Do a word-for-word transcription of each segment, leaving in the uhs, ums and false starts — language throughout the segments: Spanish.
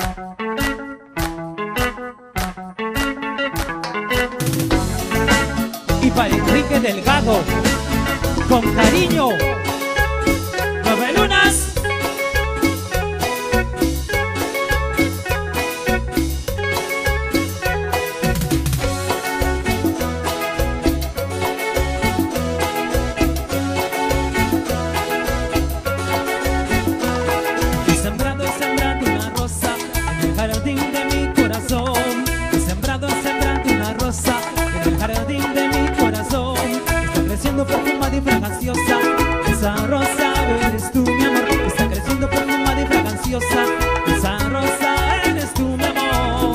Y para Enrique Delgado, con cariño, Nueve Lunas. He sembrado, he sembrado una rosa en el jardín de mi corazón. He sembrado, he sembrado una rosa en el jardín de mi corazón. Está creciendo perfumada y fraganciosa. Esa rosa eres tú, mi amor. Está creciendo perfumada y fraganciosa. Esa rosa eres tú, mi amor.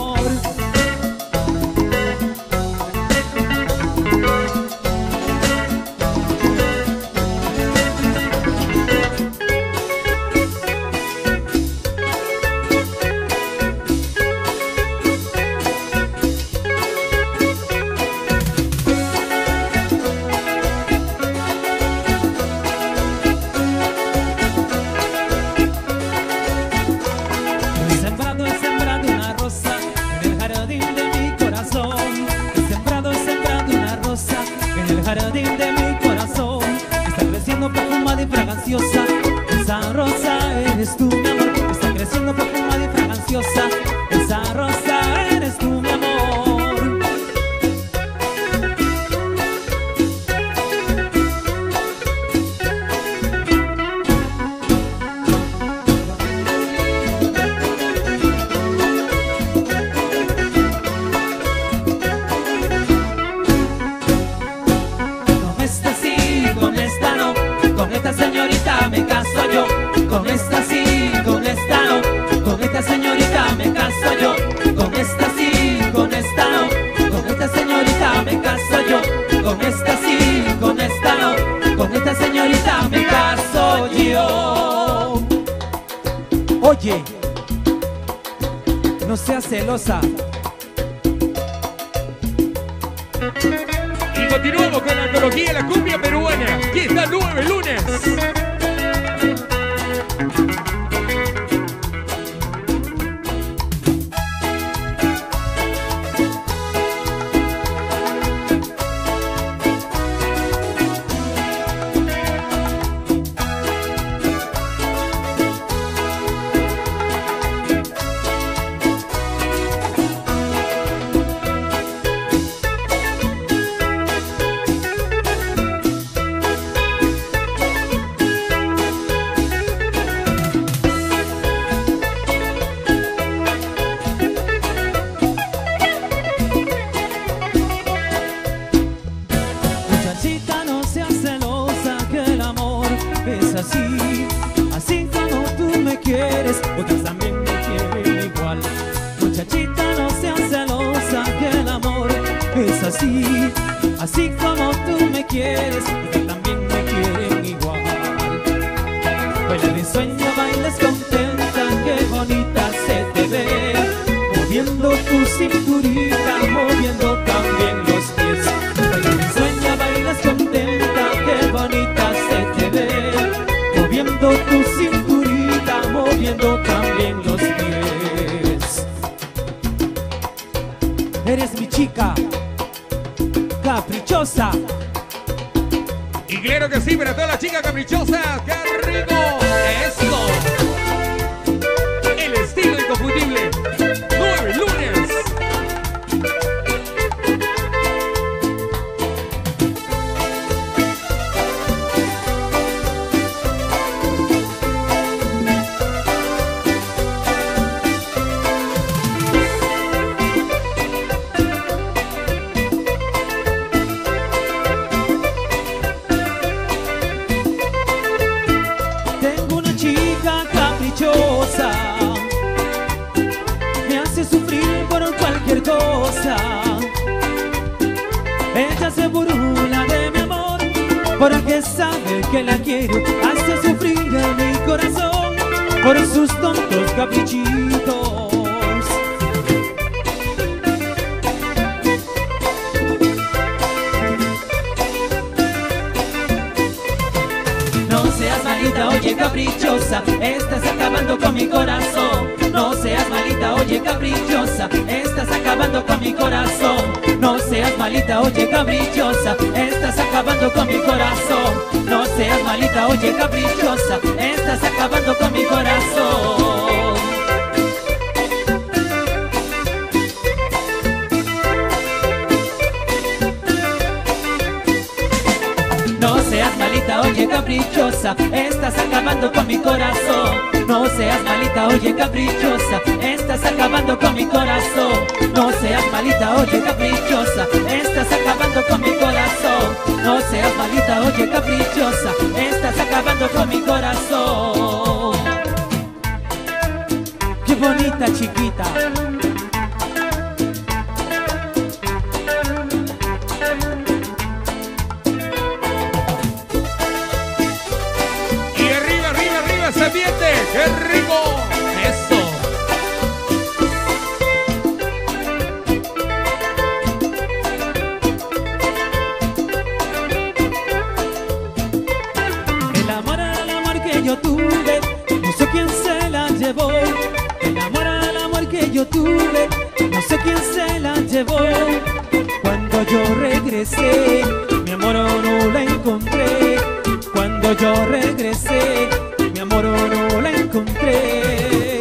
He sembrado, he sembrado una rosa en el jardín de mi corazón. He sembrado, he sembrado una rosa en el jardín de mi corazón. Está creciendo perfumada y fraganciosa. Esa rosa eres tú, mi amor. Está creciendo perfumada y fraganciosa. Esa rosa eres tú, mi amor. Con esta sí, con esta no. Con esta señorita me caso yo. Con esta sí, con esta no. Con esta señorita me caso yo. Con esta sí, con esta no. Con esta señorita me caso yo. Con esta sí, con esta no. Con esta señorita me caso yo. Oye, no seas celosa. Y continuamos con la antología de la cumbia peruana. Aquí está Nueve Lunes. Muchachita, no seas celosa, que el amor es así. Así como tú me quieres, otras también me quieren igual. Muchachita, no seas celosa, que el amor es así. Así como tú me quieres, otras también me quieren igual. Baila de sueño, bailas contenta, qué bonita se te ve. Moviendo tu cinturita, moviendo también los pies. Baila de sueño, bailas contenta, qué bonita se te ve. Moviendo tu cinturita, moviendo también los pies. Eres mi chica, caprichosa. Y claro que sí, para todas las chicas caprichosas. ¡Qué rico! ¡Eso! El estilo inconfundible. Nueve Lunes. Tengo una chica caprichosa, me hace sufrir por cualquier cosa. Ella se burla de mi amor, porque sabe que la quiero. Hace sufrir en mi corazón por sus tontos caprichitos. No seas malita, oye caprichosa, estás acabando con mi corazón. No seas malita, caprichosa, estás acabando con mi corazón. No seas malita, oye caprichosa, estás acabando con mi corazón. No seas malita, oye caprichosa, estás acabando con mi corazón. No seas malita, oye caprichosa, estás acabando con mi corazón. No seas malita, oye caprichosa, estás acabando con mi corazón. No seas malita, oye caprichosa, estás acabando con mi corazón. No seas malita, oye caprichosa, estás acabando con mi corazón. Qué bonita chiquita. ¡Se ambiente! ¡Qué rico! ¡Eso! El amor al amor que yo tuve, no sé quién se la llevó. El amor al amor que yo tuve, no sé quién se la llevó. Cuando yo regresé, mi amor no la encontré. Cuando yo regresé, mi amor no la encontré.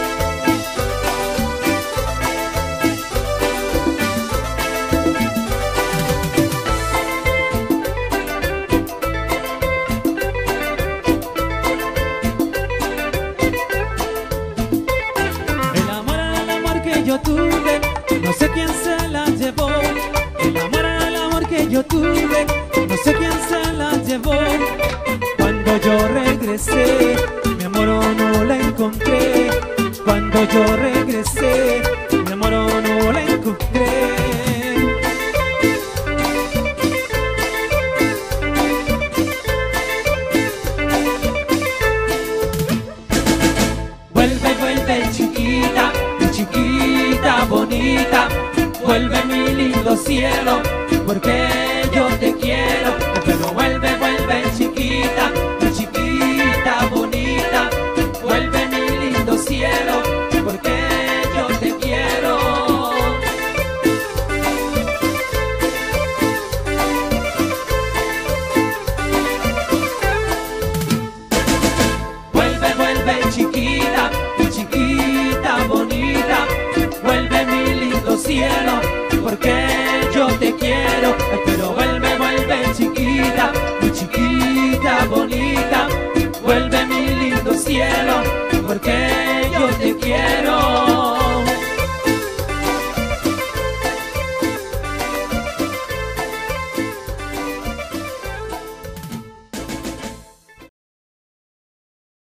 El amor al amor que yo tuve, no sé quién se la llevó. El amor al amor que yo tuve, no sé quién se la llevó. Cuando yo regresé, mi amor no la encontré. Cuando yo regresé, mi amor no la encontré. Vuelve, vuelve chiquita, mi chiquita bonita. Vuelve mi lindo cielo, porque yo te quiero. Pero vuelve, vuelve chiquita, mi chiquita bonita. Vuelve mi lindo cielo, porque yo te quiero. Vuelve, vuelve chiquita, mi chiquita bonita. Vuelve mi lindo cielo, porque yo te quiero. Pero vuelve, vuelve chiquita, mi chiquita bonita. Vuelve mi lindo cielo, porque yo te quiero.